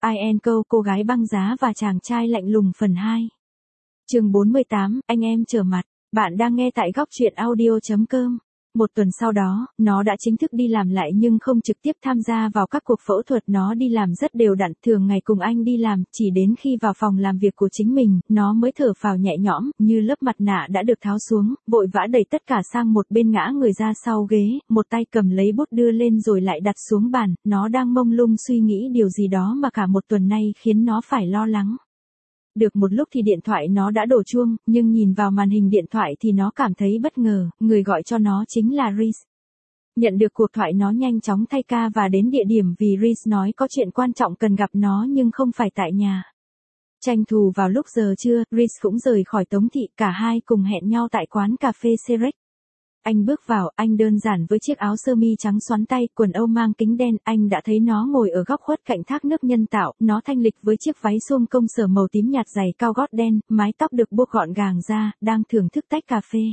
I Am cô gái băng giá và chàng trai lạnh lùng phần 2. Chương 48, anh em trở mặt. Bạn đang nghe tại góc truyện audio.com. Một tuần sau đó, nó đã chính thức đi làm lại nhưng không trực tiếp tham gia vào các cuộc phẫu thuật. Nó đi làm rất đều đặn, thường ngày cùng anh đi làm, chỉ đến khi vào phòng làm việc của chính mình, nó mới thở phào nhẹ nhõm, như lớp mặt nạ đã được tháo xuống, vội vã đẩy tất cả sang một bên, ngã người ra sau ghế, một tay cầm lấy bút đưa lên rồi lại đặt xuống bàn. Nó đang mông lung suy nghĩ điều gì đó mà cả một tuần nay khiến nó phải lo lắng. Được một lúc thì điện thoại nó đã đổ chuông, nhưng nhìn vào màn hình điện thoại thì nó cảm thấy bất ngờ, người gọi cho nó chính là Reese. Nhận được cuộc thoại, nó nhanh chóng thay ca và đến địa điểm vì Reese nói có chuyện quan trọng cần gặp nó nhưng không phải tại nhà. Tranh thủ vào lúc giờ trưa, Reese cũng rời khỏi Tống Thị, cả hai cùng hẹn nhau tại quán cà phê Cerex. Anh bước vào, anh đơn giản với chiếc áo sơ mi trắng xoắn tay, quần âu mang kính đen. Anh đã thấy nó ngồi ở góc khuất cạnh thác nước nhân tạo, nó thanh lịch với chiếc váy suông công sở màu tím nhạt, giày cao gót đen, mái tóc được buộc gọn gàng ra, đang thưởng thức tách cà phê.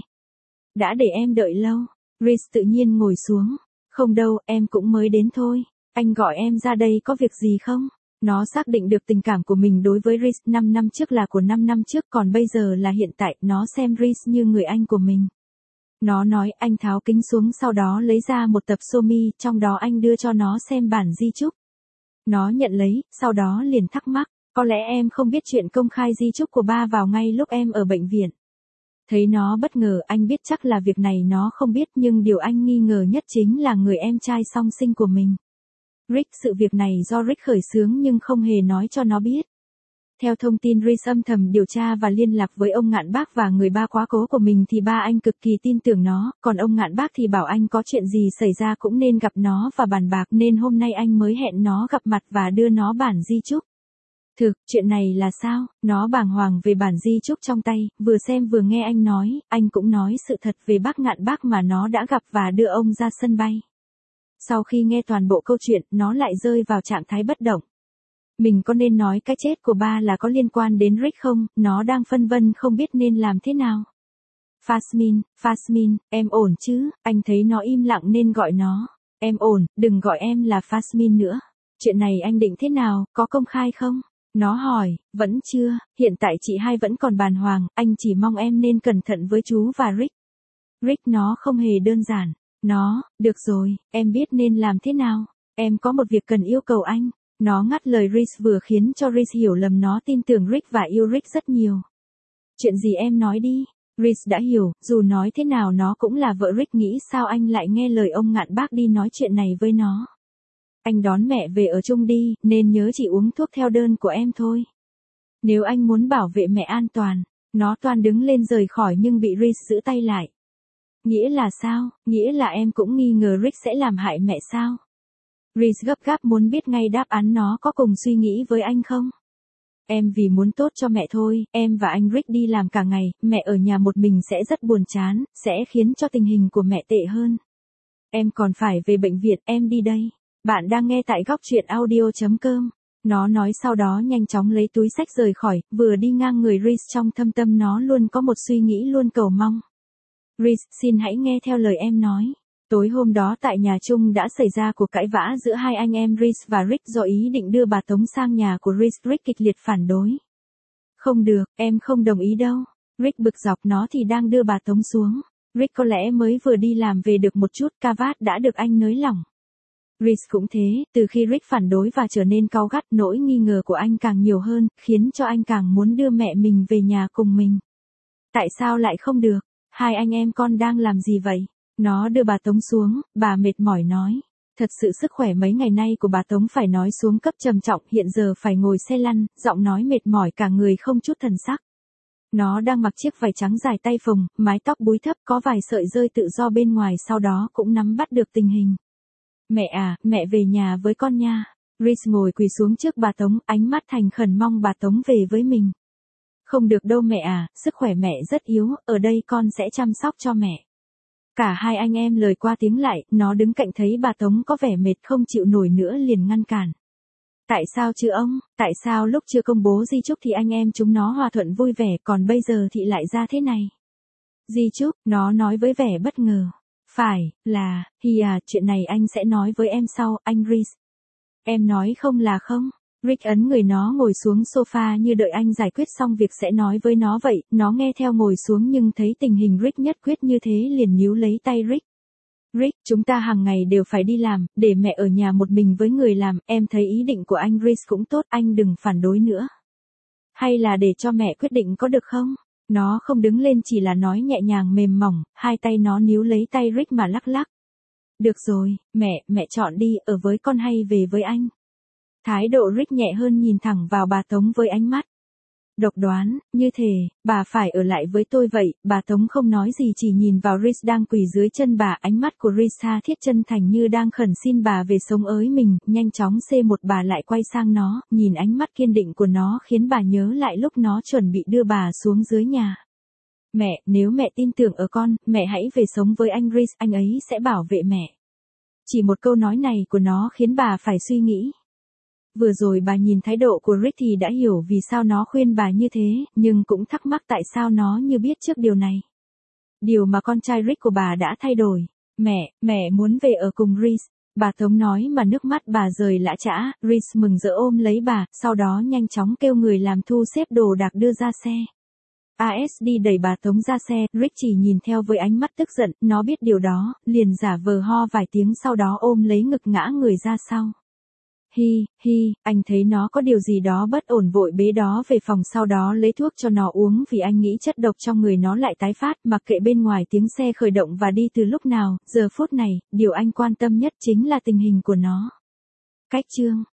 Đã để em đợi lâu. Reese tự nhiên ngồi xuống. Không đâu, em cũng mới đến thôi. Anh gọi em ra đây có việc gì không? Nó xác định được tình cảm của mình đối với Reese 5 năm trước là của 5 năm trước, còn bây giờ là hiện tại. Nó xem Reese như người anh của mình. Nó nói. Anh tháo kính xuống, sau đó lấy ra một tập sô mi, trong đó anh đưa cho nó xem bản di chúc. Nó nhận lấy, sau đó liền thắc mắc, có lẽ em không biết chuyện công khai di chúc của ba vào ngay lúc em ở bệnh viện. Thấy nó bất ngờ, anh biết chắc là việc này nó không biết, nhưng điều anh nghi ngờ nhất chính là người em trai song sinh của mình. Rick. Sự việc này do Rick khởi xướng nhưng không hề nói cho nó biết. Theo thông tin Reese âm thầm điều tra và liên lạc với ông Ngạn Bác và người ba quá cố của mình thì ba anh cực kỳ tin tưởng nó, còn ông Ngạn Bác thì bảo anh có chuyện gì xảy ra cũng nên gặp nó và bàn bạc, nên hôm nay anh mới hẹn nó gặp mặt và đưa nó bản di chúc. Thực, chuyện này là sao? Nó bàng hoàng về bản di chúc trong tay, vừa xem vừa nghe anh nói. Anh cũng nói sự thật về bác Ngạn Bác mà nó đã gặp và đưa ông ra sân bay. Sau khi nghe toàn bộ câu chuyện, nó lại rơi vào trạng thái bất động. Mình có nên nói cái chết của ba là có liên quan đến Rick không? Nó đang phân vân không biết nên làm thế nào. Fasmin, em ổn chứ? Anh thấy nó im lặng nên gọi nó. Em ổn, đừng gọi em là Fasmin nữa. Chuyện này anh định thế nào, có công khai không? Nó hỏi. Vẫn chưa, hiện tại chị hai vẫn còn bàng hoàng, anh chỉ mong em nên cẩn thận với chú và Rick. Rick nó không hề đơn giản. Nó. Được rồi, em biết nên làm thế nào. Em có một việc cần yêu cầu anh. Nó ngắt lời Reese, vừa khiến cho Reese hiểu lầm nó tin tưởng Rick và yêu Rick rất nhiều. Chuyện gì em nói đi. Reese đã hiểu, dù nói thế nào nó cũng là vợ Rick, nghĩ sao anh lại nghe lời ông Ngạn Bác đi nói chuyện này với nó. Anh đón mẹ về ở chung đi, nên nhớ chỉ uống thuốc theo đơn của em thôi. Nếu anh muốn bảo vệ mẹ an toàn. Nó toan đứng lên rời khỏi nhưng bị Reese giữ tay lại. Nghĩa là sao? Nghĩa là em cũng nghi ngờ Rick sẽ làm hại mẹ sao? Reese gấp gáp muốn biết ngay đáp án. Nó có cùng suy nghĩ với anh không? Em vì muốn tốt cho mẹ thôi, em và anh Rick đi làm cả ngày, mẹ ở nhà một mình sẽ rất buồn chán, sẽ khiến cho tình hình của mẹ tệ hơn. Em còn phải về bệnh viện, em đi đây. Bạn đang nghe tại góc truyện audio.com. Nó nói, sau đó nhanh chóng lấy túi xách rời khỏi, vừa đi ngang người Reese, trong thâm tâm nó luôn có một suy nghĩ luôn cầu mong. Reese, xin hãy nghe theo lời em nói. Tối hôm đó tại nhà chung đã xảy ra cuộc cãi vã giữa hai anh em Reese và Rick do ý định đưa bà Tống sang nhà của Reese. Rick kịch liệt phản đối. Không được, em không đồng ý đâu. Rick bực dọc. Nó thì đang đưa bà Tống xuống. Rick có lẽ mới vừa đi làm về được một chút, cà vạt đã được anh nới lỏng. Reese cũng thế, từ khi Rick phản đối và trở nên cáu gắt, nỗi nghi ngờ của anh càng nhiều hơn, khiến cho anh càng muốn đưa mẹ mình về nhà cùng mình. Tại sao lại không được? Hai anh em con đang làm gì vậy? Nó đưa bà Tống xuống, bà mệt mỏi nói. Thật sự sức khỏe mấy ngày nay của bà Tống phải nói xuống cấp trầm trọng, hiện giờ phải ngồi xe lăn, giọng nói mệt mỏi, cả người không chút thần sắc. Nó đang mặc chiếc vải trắng dài tay phồng, mái tóc búi thấp, có vài sợi rơi tự do bên ngoài, sau đó cũng nắm bắt được tình hình. Mẹ à, mẹ về nhà với con nha. Reese ngồi quỳ xuống trước bà Tống, ánh mắt thành khẩn mong bà Tống về với mình. Không được đâu mẹ à, sức khỏe mẹ rất yếu, ở đây con sẽ chăm sóc cho mẹ. Cả hai anh em lời qua tiếng lại, nó đứng cạnh thấy bà Tống có vẻ mệt không chịu nổi nữa liền ngăn cản. Tại sao chứ ông, tại sao lúc chưa công bố di chúc thì anh em chúng nó hòa thuận vui vẻ, còn bây giờ thì lại ra thế này? Di chúc, nó nói với vẻ bất ngờ. Phải, là, chuyện này anh sẽ nói với em sau, anh Reese. Em nói không là không. Rick ấn người nó ngồi xuống sofa như đợi anh giải quyết xong việc sẽ nói với nó vậy, nó nghe theo ngồi xuống nhưng thấy tình hình Rick nhất quyết như thế liền níu lấy tay Rick. Rick, chúng ta hàng ngày đều phải đi làm, để mẹ ở nhà một mình với người làm, em thấy ý định của anh Rick cũng tốt, anh đừng phản đối nữa. Hay là để cho mẹ quyết định có được không? Nó không đứng lên chỉ là nói nhẹ nhàng mềm mỏng, hai tay nó níu lấy tay Rick mà lắc lắc. Được rồi, mẹ chọn đi, ở với con hay về với anh. Thái độ Rick nhẹ hơn nhìn thẳng vào bà Tống với ánh mắt độc đoán, như thể, bà phải ở lại với tôi vậy, bà Tống không nói gì chỉ nhìn vào Rick đang quỳ dưới chân bà, ánh mắt của Rick tha thiết chân thành như đang khẩn xin bà về sống ới mình, nhanh chóng C1 bà lại quay sang nó, nhìn ánh mắt kiên định của nó khiến bà nhớ lại lúc nó chuẩn bị đưa bà xuống dưới nhà. Mẹ, nếu mẹ tin tưởng ở con, mẹ hãy về sống với anh Rick, anh ấy sẽ bảo vệ mẹ. Chỉ một câu nói này của nó khiến bà phải suy nghĩ. Vừa rồi bà nhìn thái độ của Rick thì đã hiểu vì sao nó khuyên bà như thế, nhưng cũng thắc mắc tại sao nó như biết trước điều này. Điều mà con trai Rick của bà đã thay đổi. Mẹ muốn về ở cùng Rick. Bà Tống nói mà nước mắt bà rơi lã chã, Rick mừng rỡ ôm lấy bà, sau đó nhanh chóng kêu người làm thu xếp đồ đạc đưa ra xe. ASD đẩy bà Tống ra xe, Rick chỉ nhìn theo với ánh mắt tức giận, nó biết điều đó, liền giả vờ ho vài tiếng sau đó ôm lấy ngực ngã người ra sau. Anh thấy nó có điều gì đó bất ổn vội bế đó về phòng sau đó lấy thuốc cho nó uống vì anh nghĩ chất độc trong người nó lại tái phát, mặc kệ bên ngoài tiếng xe khởi động và đi từ lúc nào, giờ phút này, điều anh quan tâm nhất chính là tình hình của nó. Cách chương